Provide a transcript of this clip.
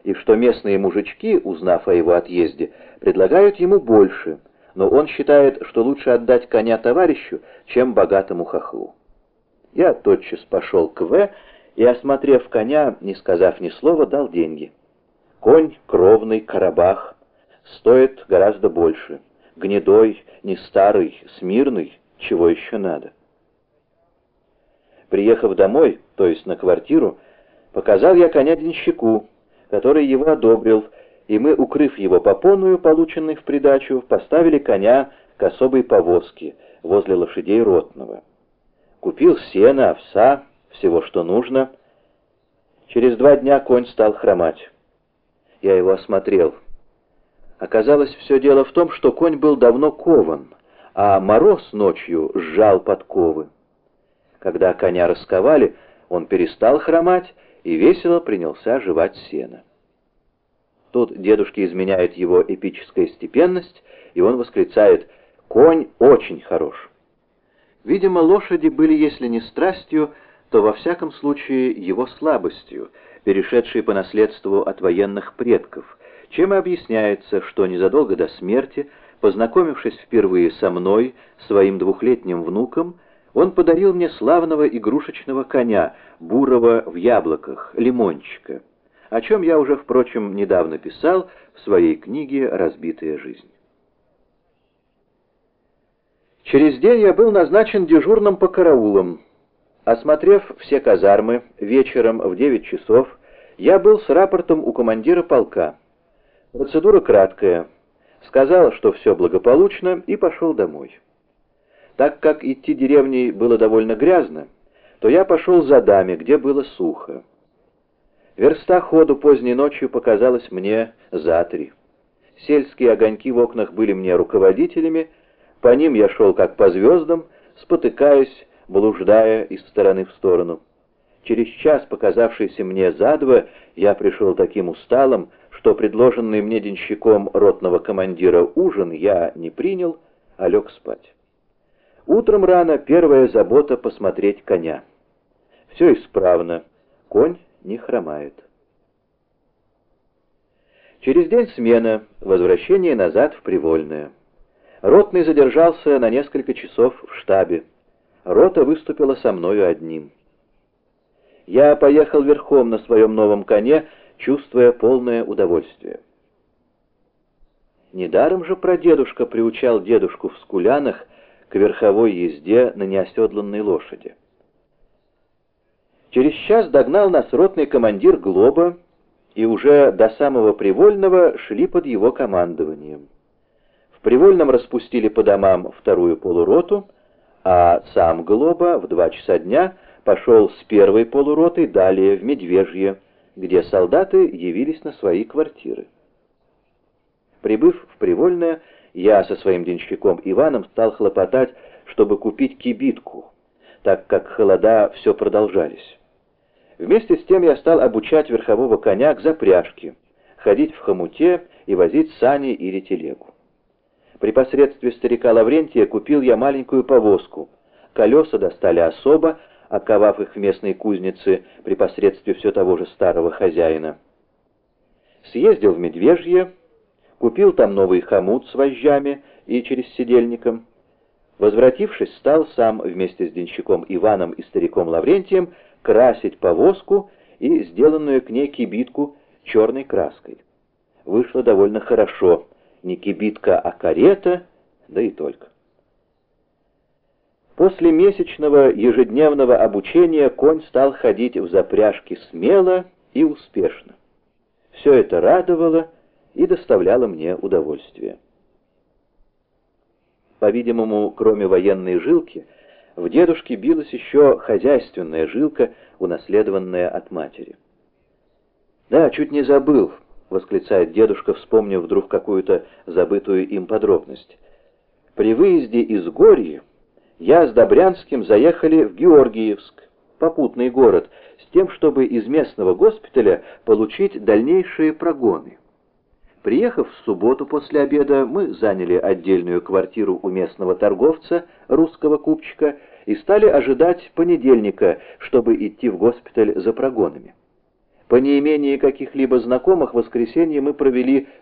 и что местные мужички, узнав о его отъезде, предлагают ему больше, но он считает, что лучше отдать коня товарищу, чем богатому хохлу. Я тотчас пошел к В. и, осмотрев коня, не сказав ни слова, дал деньги. Конь кровный, Карабах, стоит гораздо больше. Гнедой, не старый, смирный, чего еще надо. Приехав домой, то есть на квартиру, показал я коня денщику, который его одобрил, и мы, укрыв его попоную, полученной в придачу, поставили коня к особой повозке возле лошадей ротного. Купил сено, овса, всего, что нужно. Через 2 дня конь стал хромать. Я его осмотрел. Оказалось, все дело в том, что конь был давно кован, а мороз ночью сжал подковы. Когда коня расковали, он перестал хромать и весело принялся жевать сено. Тут дедушке изменяет его эпическая степенность, и он восклицает: «Конь очень хорош». Видимо, лошади были, если не страстью, то во всяком случае его слабостью, перешедшей по наследству от военных предков, чем и объясняется, что незадолго до смерти, познакомившись впервые со мной, своим 2-летним внуком, он подарил мне славного игрушечного коня, бурого в яблоках, Лимончика, о чем я уже, впрочем, недавно писал в своей книге «Разбитая жизнь». Через день я был назначен дежурным по караулам. Осмотрев все казармы, вечером в 9 часов я был с рапортом у командира полка. Процедура краткая. Сказал, что все благополучно, и пошел домой. Так как идти деревней было довольно грязно, то я пошел за дами, где было сухо. Верста ходу поздней ночью показалась мне за 3. Сельские огоньки в окнах были мне руководителями, по ним я шел как по звездам, спотыкаясь, блуждая из стороны в сторону. Через час, показавшийся мне за 2, я пришел таким усталым, что предложенный мне денщиком ротного командира ужин я не принял, а лег спать. Утром рано первая забота — посмотреть коня. Все исправно, конь не хромает. Через день смена, возвращение назад в Привольное. Ротный задержался на несколько часов в штабе. Рота выступила со мною одним. Я поехал верхом на своем новом коне, чувствуя полное удовольствие. Недаром же прадедушка приучал дедушку в Скулянах к верховой езде на неоседланной лошади. Через час догнал нас ротный командир Глоба, и уже до самого Привольного шли под его командованием. В Привольном распустили по домам 2-ю полуроту, а сам Глоба в 2 часа дня пошел с 1-й полуротой далее в Медвежье, где солдаты явились на свои квартиры. Прибыв в Привольное, я со своим денщиком Иваном стал хлопотать, чтобы купить кибитку, так как холода все продолжались. Вместе с тем я стал обучать верхового коня к запряжке, ходить в хомуте и возить сани или телегу. При посредстве старика Лаврентия купил я маленькую повозку. Колеса достали особо, оковав их в местной кузнице при посредстве все того же старого хозяина. Съездил в Медвежье, купил там новый хомут с вожжами и через седельником. Возвратившись, стал сам вместе с денщиком Иваном и стариком Лаврентием красить повозку и сделанную к ней кибитку черной краской. Вышло довольно хорошо. Не кибитка, а карета, да и только. После месячного ежедневного обучения конь стал ходить в запряжке смело и успешно. Все это радовало и доставляло мне удовольствие. По-видимому, кроме военной жилки, в дедушке билась еще хозяйственная жилка, унаследованная от матери. «Да, чуть не забыл», — восклицает дедушка, вспомнив вдруг какую-то забытую им подробность. «При выезде из Горья я с Добрянским заехали в Георгиевск, попутный город, с тем, чтобы из местного госпиталя получить дальнейшие прогоны. Приехав в субботу после обеда, мы заняли отдельную квартиру у местного торговца, русского купчика, и стали ожидать понедельника, чтобы идти в госпиталь за прогонами. По неимении каких-либо знакомых воскресенье мы провели